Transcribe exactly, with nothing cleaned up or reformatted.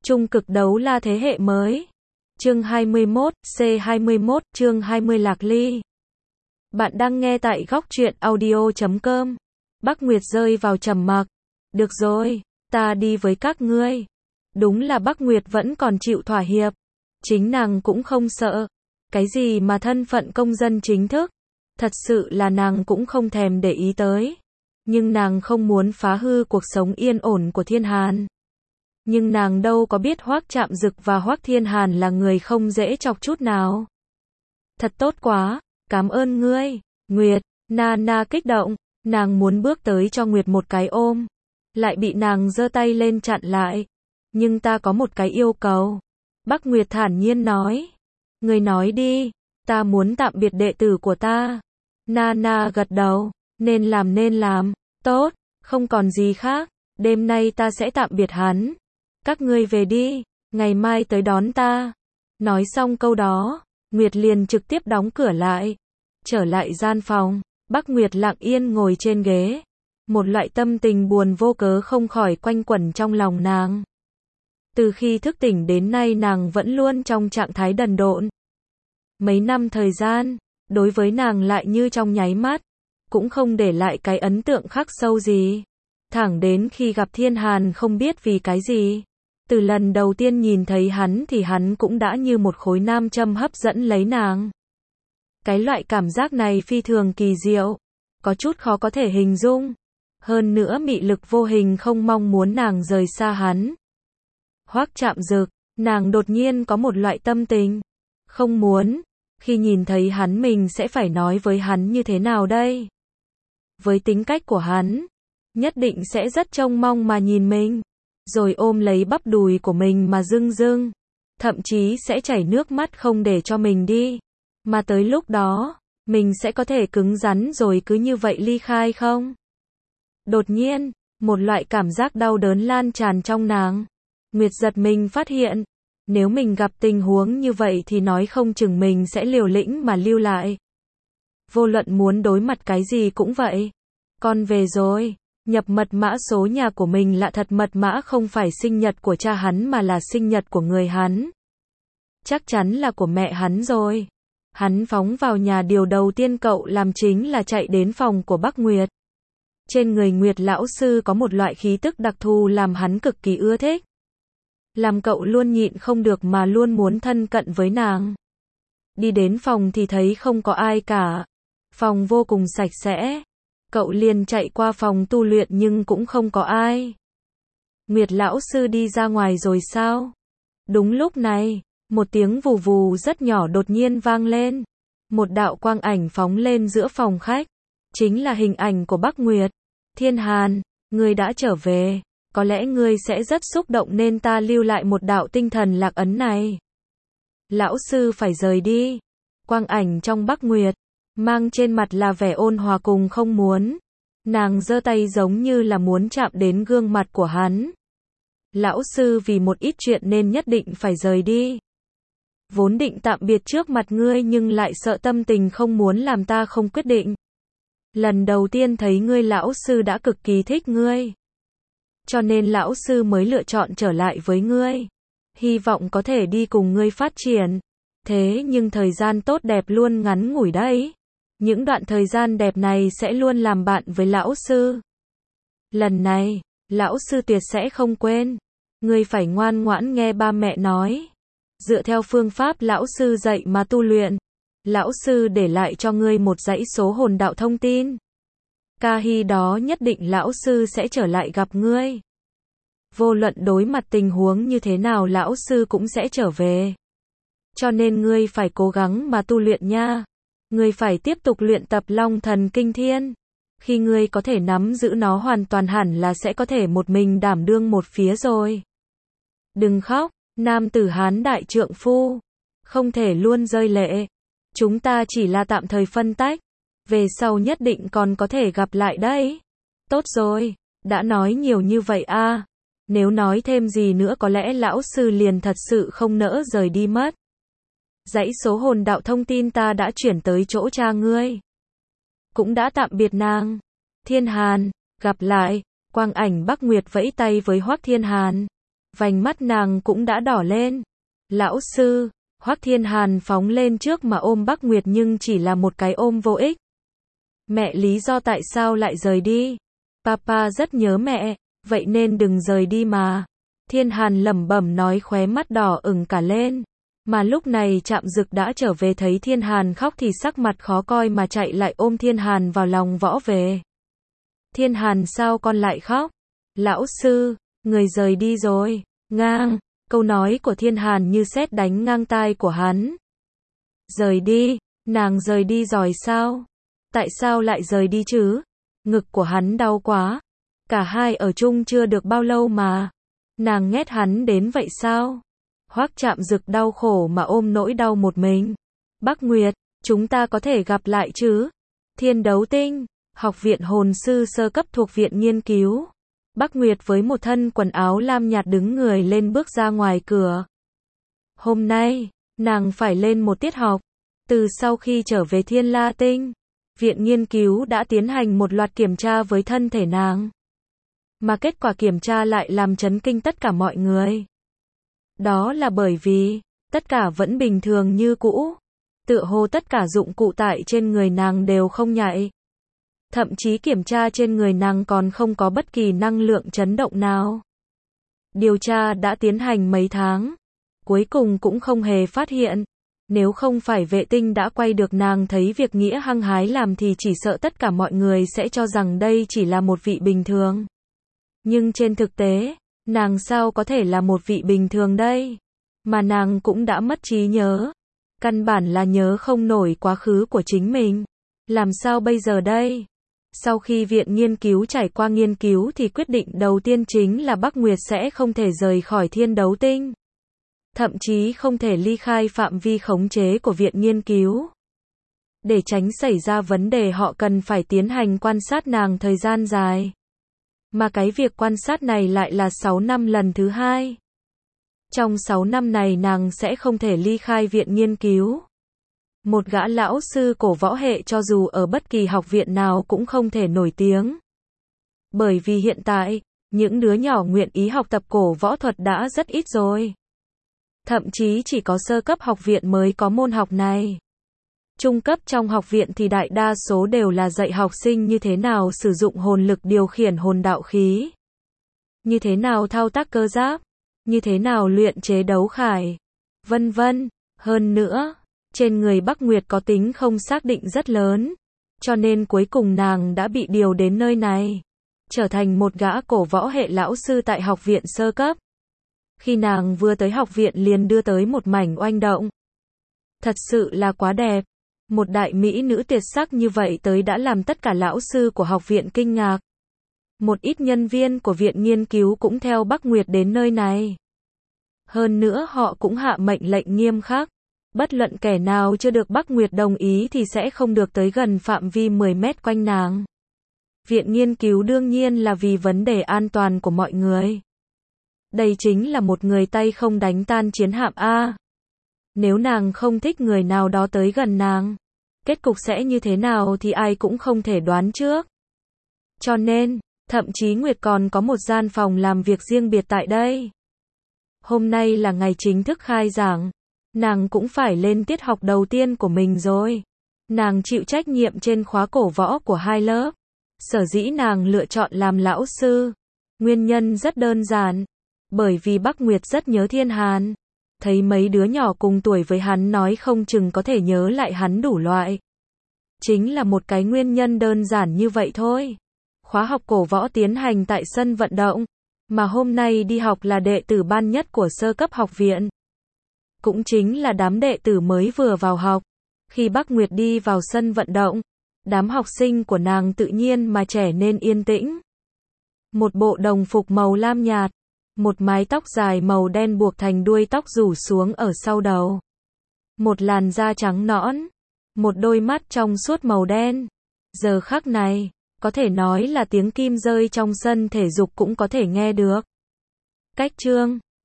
Trung cực đấu la thế hệ mới. Chương hai mươi mốt, C hai mươi mốt, chương hai mươi Lạc Ly. Bạn đang nghe tại góc truyện audio chấm com. Bắc Nguyệt rơi vào trầm mặc. Được rồi, ta đi với các ngươi. Đúng là Bắc Nguyệt vẫn còn chịu thỏa hiệp. Chính nàng cũng không sợ. Cái gì mà thân phận công dân chính thức. Thật sự là nàng cũng không thèm để ý tới. Nhưng nàng không muốn phá hư cuộc sống yên ổn của Thiên Hàn. Nhưng nàng đâu có biết Hoắc Trạm Dực và Hoắc Thiên Hàn là người không dễ chọc chút nào. Thật tốt quá, cảm ơn ngươi, Nguyệt. Nana kích động, nàng muốn bước tới cho Nguyệt một cái ôm. Lại bị nàng giơ tay lên chặn lại. Nhưng ta có một cái yêu cầu. Bắc Nguyệt thản nhiên nói. Ngươi nói đi, ta muốn tạm biệt đệ tử của ta. Nana gật đầu, nên làm nên làm, tốt, không còn gì khác, đêm nay ta sẽ tạm biệt hắn. Các ngươi về đi, ngày mai tới đón ta. Nói xong câu đó, Nguyệt liền trực tiếp đóng cửa lại. Trở lại gian phòng, Bắc Nguyệt lặng yên ngồi trên ghế. Một loại tâm tình buồn vô cớ không khỏi quanh quẩn trong lòng nàng. Từ khi thức tỉnh đến nay nàng vẫn luôn trong trạng thái đần độn. Mấy năm thời gian, đối với nàng lại như trong nháy mắt, cũng không để lại cái ấn tượng khắc sâu gì. Thẳng đến khi gặp Thiên Hàn không biết vì cái gì. Từ lần đầu tiên nhìn thấy hắn thì hắn cũng đã như một khối nam châm hấp dẫn lấy nàng. Cái loại cảm giác này phi thường kỳ diệu, có chút khó có thể hình dung. Hơn nữa mị lực vô hình không mong muốn nàng rời xa hắn. Hoắc Trạm Dực, nàng đột nhiên có một loại tâm tình. Không muốn, khi nhìn thấy hắn mình sẽ phải nói với hắn như thế nào đây? Với tính cách của hắn, nhất định sẽ rất trông mong mà nhìn mình. Rồi ôm lấy bắp đùi của mình mà rưng rưng. Thậm chí sẽ chảy nước mắt không để cho mình đi. Mà tới lúc đó, mình sẽ có thể cứng rắn rồi cứ như vậy ly khai không? Đột nhiên, một loại cảm giác đau đớn lan tràn trong nàng. Nguyệt giật mình phát hiện, nếu mình gặp tình huống như vậy thì nói không chừng mình sẽ liều lĩnh mà lưu lại. Vô luận muốn đối mặt cái gì cũng vậy. Con về rồi. Nhập mật mã số nhà của mình lạ thật, mật mã không phải sinh nhật của cha hắn mà là sinh nhật của người hắn. Chắc chắn là của mẹ hắn rồi. Hắn phóng vào nhà, điều đầu tiên cậu làm chính là chạy đến phòng của Bắc Nguyệt. Trên người Nguyệt lão sư có một loại khí tức đặc thù làm hắn cực kỳ ưa thích. Làm cậu luôn nhịn không được mà luôn muốn thân cận với nàng. Đi đến phòng thì thấy không có ai cả. Phòng vô cùng sạch sẽ. Cậu liền chạy qua phòng tu luyện nhưng cũng không có ai. Nguyệt lão sư đi ra ngoài rồi sao? Đúng lúc này, một tiếng vù vù rất nhỏ đột nhiên vang lên. Một đạo quang ảnh phóng lên giữa phòng khách. Chính là hình ảnh của Bắc Nguyệt. Thiên Hàn, ngươi đã trở về. Có lẽ ngươi sẽ rất xúc động nên ta lưu lại một đạo tinh thần lạc ấn này. Lão sư phải rời đi. Quang ảnh trong Bắc Nguyệt, mang trên mặt là vẻ ôn hòa cùng không muốn. Nàng giơ tay giống như là muốn chạm đến gương mặt của hắn. Lão sư vì một ít chuyện nên nhất định phải rời đi. Vốn định tạm biệt trước mặt ngươi nhưng lại sợ tâm tình không muốn làm ta không quyết định. Lần đầu tiên thấy ngươi lão sư đã cực kỳ thích ngươi. Cho nên lão sư mới lựa chọn trở lại với ngươi. Hy vọng có thể đi cùng ngươi phát triển. Thế nhưng thời gian tốt đẹp luôn ngắn ngủi đấy. Những đoạn thời gian đẹp này sẽ luôn làm bạn với lão sư. Lần này, lão sư tuyệt sẽ không quên. Ngươi phải ngoan ngoãn nghe ba mẹ nói. Dựa theo phương pháp lão sư dạy mà tu luyện. Lão sư để lại cho ngươi một dãy số hồn đạo thông tin. Ca hy đó nhất định lão sư sẽ trở lại gặp ngươi. Vô luận đối mặt tình huống như thế nào lão sư cũng sẽ trở về. Cho nên ngươi phải cố gắng mà tu luyện nha. Ngươi phải tiếp tục luyện tập Long Thần Kinh Thiên. Khi ngươi có thể nắm giữ nó hoàn toàn hẳn là sẽ có thể một mình đảm đương một phía rồi. Đừng khóc, nam tử Hán đại trượng phu. Không thể luôn rơi lệ. Chúng ta chỉ là tạm thời phân tách. Về sau nhất định còn có thể gặp lại đấy. Tốt rồi, đã nói nhiều như vậy à. Nếu nói thêm gì nữa có lẽ lão sư liền thật sự không nỡ rời đi mất. Dãy số hồn đạo thông tin ta đã chuyển tới chỗ cha ngươi. Cũng đã tạm biệt nàng. Thiên Hàn, gặp lại. Quang ảnh Bắc Nguyệt vẫy tay với Hoắc Thiên Hàn. vành mắt nàng cũng đã đỏ lên. Lão sư, Hoắc Thiên Hàn phóng lên trước mà ôm Bắc Nguyệt nhưng chỉ là một cái ôm vô ích. Mẹ lý do tại sao lại rời đi? Papa rất nhớ mẹ, vậy nên đừng rời đi mà. Thiên Hàn lẩm bẩm nói khóe mắt đỏ ửng cả lên. Mà lúc này Trạm Dực đã trở về thấy Thiên Hàn khóc thì sắc mặt khó coi mà chạy lại ôm Thiên Hàn vào lòng võ về. Thiên Hàn sao con lại khóc? Lão sư, người rời đi rồi. Ngang, câu nói của Thiên Hàn như sét đánh ngang tai của hắn. Rời đi, nàng rời đi rồi sao? Tại sao lại rời đi chứ? Ngực của hắn đau quá. Cả hai ở chung chưa được bao lâu mà. Nàng ghét hắn đến vậy sao? Hoắc Trạm Dực đau khổ mà ôm nỗi đau một mình. Bắc Nguyệt, chúng ta có thể gặp lại chứ? Thiên Đấu Tinh, học viện hồn sư sơ cấp thuộc viện nghiên cứu. Bắc Nguyệt với một thân quần áo lam nhạt đứng người lên bước ra ngoài cửa. Hôm nay, nàng phải lên một tiết học. Từ sau khi trở về Thiên La Tinh, viện nghiên cứu đã tiến hành một loạt kiểm tra với thân thể nàng. Mà kết quả kiểm tra lại làm chấn kinh tất cả mọi người. Đó là bởi vì, tất cả vẫn bình thường như cũ. Tựa hồ tất cả dụng cụ tại trên người nàng đều không nhạy. Thậm chí kiểm tra trên người nàng còn không có bất kỳ năng lượng chấn động nào. Điều tra đã tiến hành mấy tháng. Cuối cùng cũng không hề phát hiện. Nếu không phải vệ tinh đã quay được nàng thấy việc Nghĩa hăng hái làm thì chỉ sợ tất cả mọi người sẽ cho rằng đây chỉ là một vị bình thường. Nhưng trên thực tế, nàng sao có thể là một vị bình thường đây? Mà nàng cũng đã mất trí nhớ. Căn bản là nhớ không nổi quá khứ của chính mình. Làm sao bây giờ đây? Sau khi viện nghiên cứu trải qua nghiên cứu thì quyết định đầu tiên chính là Bắc Nguyệt sẽ không thể rời khỏi Thiên Đấu Tinh. Thậm chí không thể ly khai phạm vi khống chế của viện nghiên cứu. Để tránh xảy ra vấn đề họ cần phải tiến hành quan sát nàng thời gian dài. Mà cái việc quan sát này lại là sáu năm lần thứ hai. Trong sáu năm này nàng sẽ không thể ly khai viện nghiên cứu. Một gã lão sư cổ võ hệ cho dù ở bất kỳ học viện nào cũng không thể nổi tiếng. Bởi vì hiện tại, những đứa nhỏ nguyện ý học tập cổ võ thuật đã rất ít rồi. Thậm chí chỉ có sơ cấp học viện mới có môn học này. Trung cấp trong học viện thì đại đa số đều là dạy học sinh như thế nào sử dụng hồn lực điều khiển hồn đạo khí. Như thế nào thao tác cơ giáp. Như thế nào luyện chế đấu khải. Vân vân. Hơn nữa, trên người Bắc Nguyệt có tính không xác định rất lớn. Cho nên cuối cùng nàng đã bị điều đến nơi này. Trở thành một gã cổ võ hệ lão sư tại học viện sơ cấp. Khi nàng vừa tới học viện liền đưa tới một mảnh oanh động. Thật sự là quá đẹp. Một đại mỹ nữ tuyệt sắc như vậy tới đã làm tất cả lão sư của học viện kinh ngạc. Một ít nhân viên của viện nghiên cứu cũng theo Bắc Nguyệt đến nơi này. Hơn nữa họ cũng hạ mệnh lệnh nghiêm khắc. Bất luận kẻ nào chưa được Bắc Nguyệt đồng ý thì sẽ không được tới gần phạm vi mười mét quanh nàng. Viện nghiên cứu đương nhiên là vì vấn đề an toàn của mọi người. Đây chính là một người tay không đánh tan chiến hạm A. Nếu nàng không thích người nào đó tới gần nàng, kết cục sẽ như thế nào thì ai cũng không thể đoán trước. Cho nên, thậm chí Nguyệt còn có một gian phòng làm việc riêng biệt tại đây. Hôm nay là ngày chính thức khai giảng. Nàng cũng phải lên tiết học đầu tiên của mình rồi. Nàng chịu trách nhiệm trên khóa cổ võ của hai lớp. Sở dĩ nàng lựa chọn làm lão sư. Nguyên nhân rất đơn giản. Bởi vì Bắc Nguyệt rất nhớ Thiên Hàn. Thấy mấy đứa nhỏ cùng tuổi với hắn nói không chừng có thể nhớ lại hắn đủ loại. Chính là một cái nguyên nhân đơn giản như vậy thôi. Khóa học cổ võ tiến hành tại sân vận động. Mà hôm nay đi học là đệ tử ban nhất của sơ cấp học viện. Cũng chính là đám đệ tử mới vừa vào học. Khi Bắc Nguyệt đi vào sân vận động, đám học sinh của nàng tự nhiên mà trở nên yên tĩnh. Một bộ đồng phục màu lam nhạt, một mái tóc dài màu đen buộc thành đuôi tóc rủ xuống ở sau đầu. Một làn da trắng nõn, một đôi mắt trong suốt màu đen. Giờ khắc này, có thể nói là tiếng kim rơi trong sân thể dục cũng có thể nghe được. Cách chương